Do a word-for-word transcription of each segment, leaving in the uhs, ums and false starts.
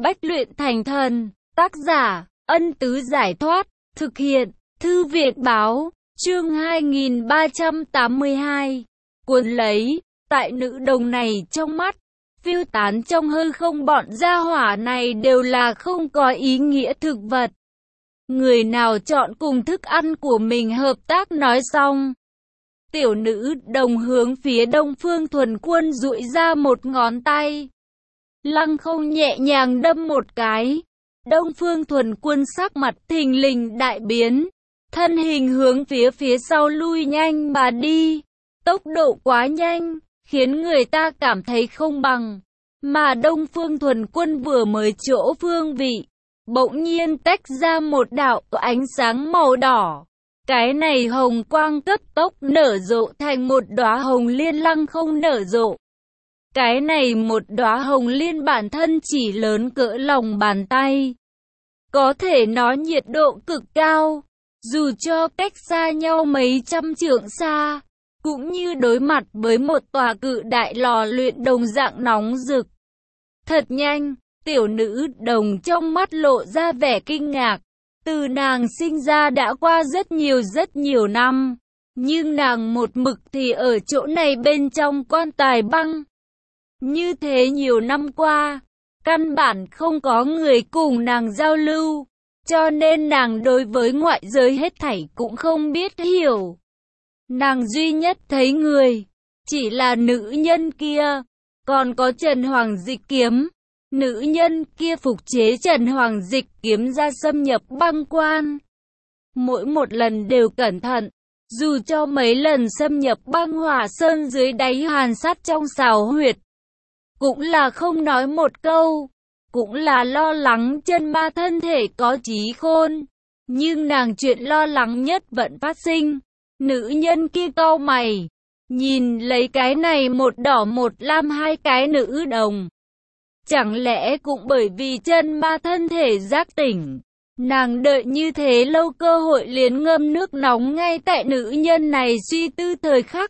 Bách luyện thành thần. Tác giả, Ân Tứ Giải Thoát. Thực hiện, Thư viện Báo. Chương hai nghìn ba trăm tám mươi hai. Cuốn lấy. Tại nữ đồng này trong mắt, phiêu tán trong hư không bọn gia hỏa này đều là không có ý nghĩa thực vật. Người nào chọn cùng thức ăn của mình hợp tác nói xong. Tiểu nữ đồng hướng phía Đông Phương Thuần Quân duỗi ra một ngón tay. Lăng không nhẹ nhàng đâm một cái. Đông Phương Thuần Quân sắc mặt thình lình đại biến. Thân hình hướng phía phía sau lui nhanh mà đi. Tốc độ quá nhanh, khiến người ta cảm thấy không bằng. Mà Đông Phương Thuần Quân vừa mới chỗ phương vị, bỗng nhiên tách ra một đạo ánh sáng màu đỏ. Cái này hồng quang cấp tốc nở rộ thành một đóa hồng liên lăng không nở rộ. Cái này một đóa hồng liên bản thân chỉ lớn cỡ lòng bàn tay. Có thể nói nhiệt độ cực cao, dù cho cách xa nhau mấy trăm trượng xa, cũng như đối mặt với một tòa cự đại lò luyện đồng dạng nóng rực. Thật nhanh, tiểu nữ đồng trong mắt lộ ra vẻ kinh ngạc. Từ nàng sinh ra đã qua rất nhiều rất nhiều năm, nhưng nàng một mực thì ở chỗ này bên trong quan tài băng. Như thế nhiều năm qua, căn bản không có người cùng nàng giao lưu, cho nên nàng đối với ngoại giới hết thảy cũng không biết hiểu. Nàng duy nhất thấy người, chỉ là nữ nhân kia, còn có Trần Hoàng Dịch kiếm. Nữ nhân kia phục chế Trần Hoàng Dịch kiếm ra xâm nhập băng quan. Mỗi một lần đều cẩn thận, dù cho mấy lần xâm nhập băng hỏa sơn dưới đáy hàn sát trong xào huyệt. Cũng là không nói một câu, cũng là lo lắng chân ma thân thể có trí khôn. Nhưng nàng chuyện lo lắng nhất vẫn phát sinh. Nữ nhân kia cau mày, nhìn lấy cái này một đỏ một lam hai cái nữ đồng. Chẳng lẽ cũng bởi vì chân ma thân thể giác tỉnh, nàng đợi như thế lâu cơ hội liền ngâm nước nóng ngay tại nữ nhân này suy tư thời khắc.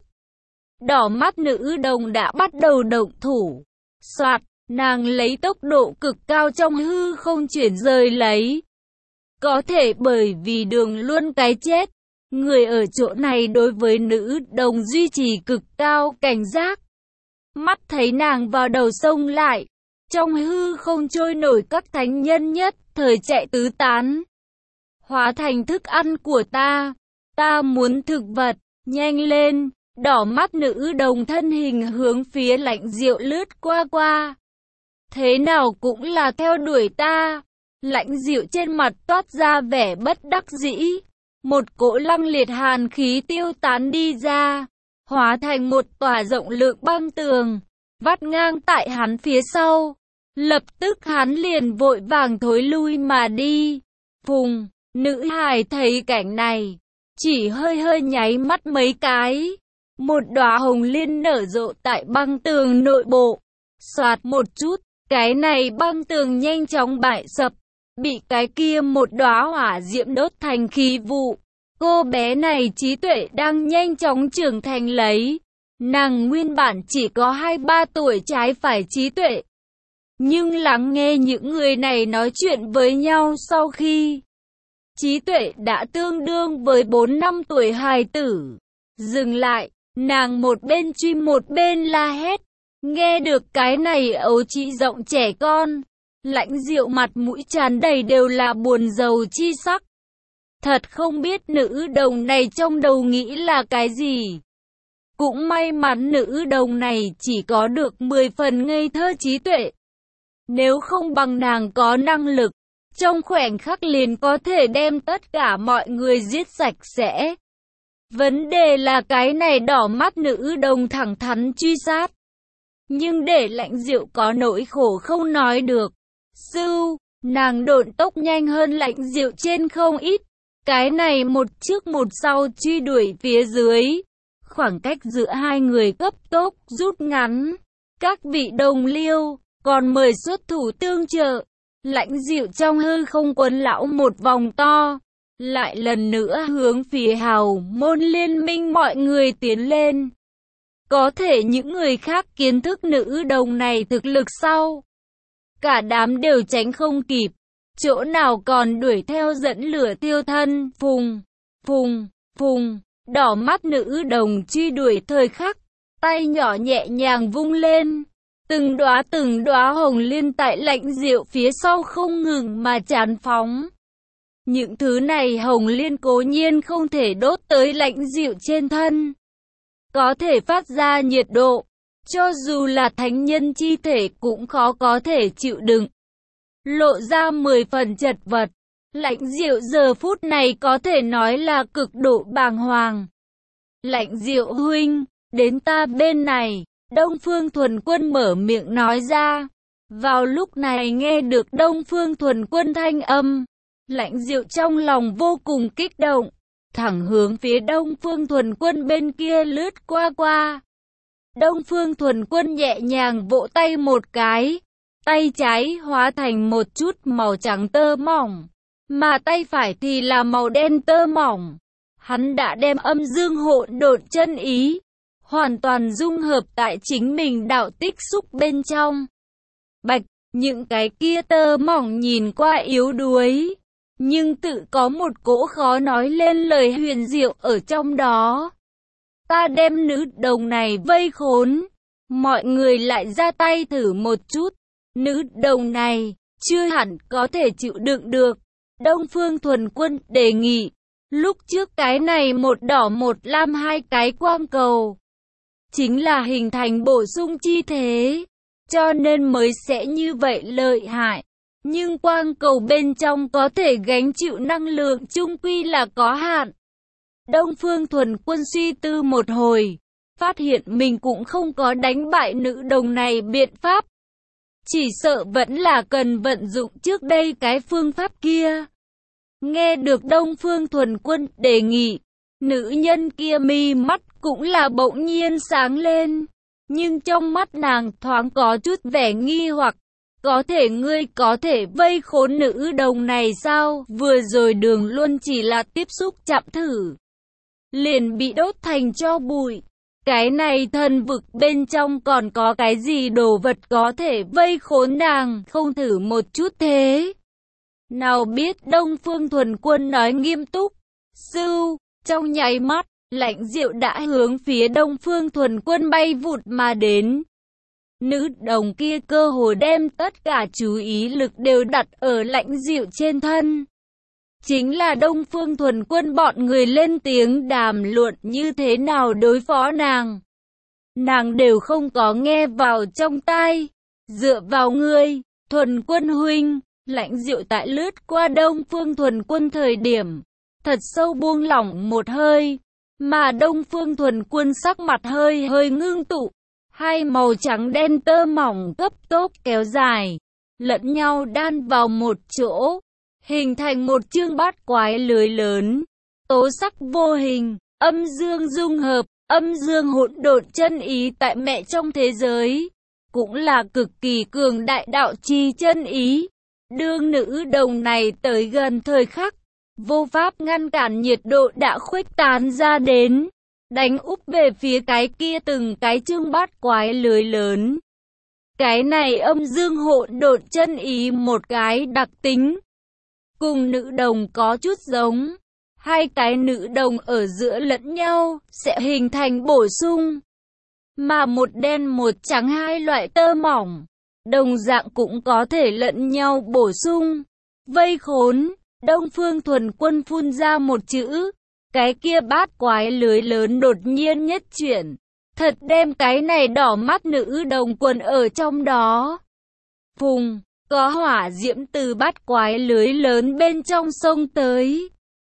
Đỏ mắt nữ đồng đã bắt đầu động thủ. Soạt, nàng lấy tốc độ cực cao trong hư không chuyển rời lấy. Có thể bởi vì đường luôn cái chết, người ở chỗ này đối với nữ đồng duy trì cực cao cảnh giác. Mắt thấy nàng vào đầu sông lại. Trong hư không trôi nổi các thánh nhân nhất thời chạy tứ tán. Hóa thành thức ăn của ta. Ta muốn thực vật, nhanh lên. Đỏ mắt nữ đồng thân hình hướng phía Lãnh Diệu lướt qua qua. Thế nào cũng là theo đuổi ta. Lãnh Diệu trên mặt toát ra vẻ bất đắc dĩ. Một cỗ lăng liệt hàn khí tiêu tán đi ra. Hóa thành một tòa rộng lượng băng tường. Vắt ngang tại hắn phía sau. Lập tức hắn liền vội vàng thối lui mà đi. Phùng, nữ hài thấy cảnh này, chỉ hơi hơi nháy mắt mấy cái. Một đóa hồng liên nở rộ tại băng tường nội bộ. Soạt một chút, cái này băng tường nhanh chóng bại sập, bị cái kia một đóa hỏa diễm đốt thành khí vụ. Cô bé này trí tuệ đang nhanh chóng trưởng thành lấy. Nàng nguyên bản chỉ có hai ba tuổi trái phải trí tuệ. Nhưng lắng nghe những người này nói chuyện với nhau sau khi trí tuệ đã tương đương với bốn năm tuổi hài tử. Dừng lại, nàng một bên truy một bên la hét. Nghe được cái này ấu trĩ giọng trẻ con, Lãnh Diệu mặt mũi tràn đầy đều là buồn rầu chi sắc. Thật không biết nữ đồng này trong đầu nghĩ là cái gì. Cũng may mắn nữ đồng này chỉ có được mười phần ngây thơ trí tuệ. Nếu không bằng nàng có năng lực, trong khoảnh khắc liền có thể đem tất cả mọi người giết sạch sẽ. Vấn đề là cái này đỏ mắt nữ đồng thẳng thắn truy sát. Nhưng để Lãnh Diệu có nỗi khổ không nói được. Sưu, nàng độn tốc nhanh hơn Lãnh Diệu trên không ít. Cái này một trước một sau truy đuổi phía dưới. Khoảng cách giữa hai người cấp tốc rút ngắn. Các vị đồng liêu, còn mời xuất thủ tương trợ. Lãnh Diệu trong hư không quấn lão một vòng to. Lại lần nữa hướng phía hào môn liên minh mọi người tiến lên. Có thể những người khác kiến thức nữ đồng này thực lực sau. cả đám đều tránh không kịp, chỗ nào còn đuổi theo dẫn lửa thiêu thân. Phùng, phùng, phùng, đỏ mắt nữ đồng truy đuổi thời khắc, tay nhỏ nhẹ nhàng vung lên, từng đóa từng đóa hồng liên tại Lãnh Diệu phía sau không ngừng mà tràn phóng. Những thứ này hồng liên cố nhiên không thể đốt tới Lãnh Diệu trên thân, có thể phát ra nhiệt độ, cho dù là thánh nhân chi thể cũng khó có thể chịu đựng. Lộ ra mười phần chật vật, Lãnh Diệu giờ phút này có thể nói là cực độ bàng hoàng. Lãnh Diệu huynh, đến ta bên này, Đông Phương Thuần Quân mở miệng nói ra. Vào lúc này nghe được Đông Phương Thuần Quân thanh âm, Lãnh Diệu trong lòng vô cùng kích động, thẳng hướng phía Đông Phương Thuần Quân bên kia lướt qua qua. Đông Phương Thuần Quân nhẹ nhàng vỗ tay một cái, tay trái hóa thành một chút màu trắng tơ mỏng, mà tay phải thì là màu đen tơ mỏng. Hắn đã đem âm dương hỗn độn chân ý hoàn toàn dung hợp tại chính mình đạo tích xúc bên trong. Bạch, những cái kia tơ mỏng nhìn qua yếu đuối, nhưng tự có một cỗ khó nói lên lời huyền diệu ở trong đó. Ta đem nữ đồng này vây khốn, mọi người lại ra tay thử một chút. Nữ đồng này chưa hẳn có thể chịu đựng được. Đông Phương Thuần Quân đề nghị. Lúc trước cái này một đỏ một lam hai cái quang cầu, chính là hình thành bổ sung chi thế, cho nên mới sẽ như vậy lợi hại. Nhưng quang cầu bên trong có thể gánh chịu năng lượng chung quy là có hạn. Đông Phương Thuần Quân suy tư một hồi, phát hiện mình cũng không có đánh bại nữ đồng này biện pháp. Chỉ sợ vẫn là cần vận dụng trước đây cái phương pháp kia. Nghe được Đông Phương Thuần Quân đề nghị, nữ nhân kia mi mắt cũng là bỗng nhiên sáng lên, nhưng trong mắt nàng thoáng có chút vẻ nghi hoặc. Có thể ngươi có thể vây khốn nữ đồng này sao? Vừa rồi Đường Luân chỉ là tiếp xúc chạm thử, liền bị đốt thành tro bụi. Cái này thần vực bên trong còn có cái gì đồ vật có thể vây khốn nàng, không thử một chút thế? Nào biết Đông Phương Thuần Quân nói nghiêm túc. Sưu, trong nháy mắt, Lãnh Diệu đã hướng phía Đông Phương Thuần Quân bay vụt mà đến. Nữ đồng kia cơ hồ đem tất cả chú ý lực đều đặt ở Lãnh Diệu trên thân. Chính là Đông Phương Thuần Quân bọn người lên tiếng đàm luận như thế nào đối phó nàng, nàng đều không có nghe vào trong tai. Dựa vào ngươi, Thuần Quân huynh. Lãnh Diệu tại lướt qua Đông Phương Thuần Quân thời điểm, thật sâu buông lỏng một hơi, mà Đông Phương Thuần Quân sắc mặt hơi hơi ngưng tụ, hai màu trắng đen tơ mỏng cấp tốc kéo dài, lẫn nhau đan vào một chỗ, hình thành một chương bát quái lưới lớn, tố sắc vô hình, âm dương dung hợp, âm dương hỗn độn chân ý tại mẹ trong thế giới, cũng là cực kỳ cường đại đạo chi chân ý. Đương nữ đồng này tới gần thời khắc, vô pháp ngăn cản, nhiệt độ đã khuếch tán ra đến, đánh úp về phía cái kia từng cái chương bát quái lưới lớn. Cái này âm dương hỗn độn chân ý một cái đặc tính, cùng nữ đồng có chút giống, hai cái nữ đồng ở giữa lẫn nhau sẽ hình thành bổ sung, mà một đen một trắng hai loại tơ mỏng đồng dạng cũng có thể lẫn nhau bổ sung. Vây khốn. Đông Phương Thuần Quân phun ra một chữ, cái kia bát quái lưới lớn đột nhiên nhất chuyển, thật đem cái này đỏ mắt nữ đồng quần ở trong đó. Phùng, có hỏa diễm từ bát quái lưới lớn bên trong sông tới,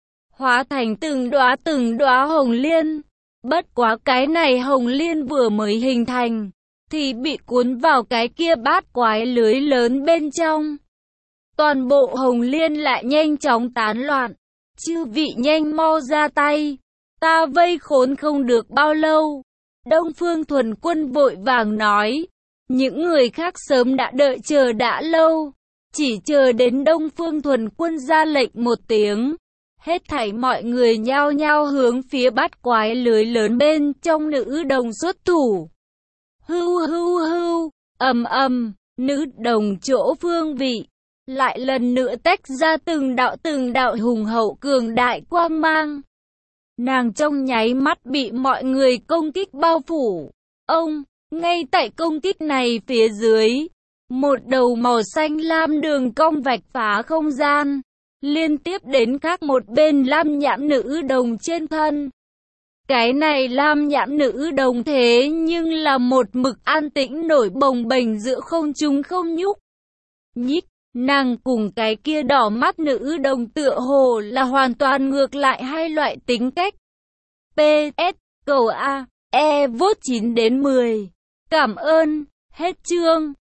hóa thành từng đóa từng đóa hồng liên. Bất quá cái này hồng liên vừa mới hình thành, thì bị cuốn vào cái kia bát quái lưới lớn bên trong. Toàn bộ hồng liên lại nhanh chóng tán loạn. Chư vị nhanh mau ra tay, ta vây khốn không được bao lâu. Đông Phương Thuần Quân vội vàng nói. Những người khác sớm đã đợi chờ đã lâu, chỉ chờ đến Đông Phương Thuần Quân ra lệnh một tiếng, hết thảy mọi người nhao nhao hướng phía bát quái lưới lớn bên trong nữ đồng xuất thủ. Hưu hưu hưu, ầm ầm, Nữ đồng chỗ phương vị, lại lần nữa tách ra từng đạo từng đạo hùng hậu cường đại quang mang. Nàng trong nháy mắt bị mọi người công kích bao phủ. Ông, ngay tại công kích này phía dưới, một đầu màu xanh lam đường cong vạch phá không gian, liên tiếp đến khác một bên lam nhãn nữ đồng trên thân. Cái này lam nhãn nữ đồng thế nhưng là một mực an tĩnh nổi bồng bềnh giữa không trung không nhúc nhích. Nàng cùng cái kia đỏ mắt nữ đồng tựa hồ là hoàn toàn ngược lại hai loại tính cách. pê ét, cầu A, E vote chín đến mười. Cảm ơn, hết chương.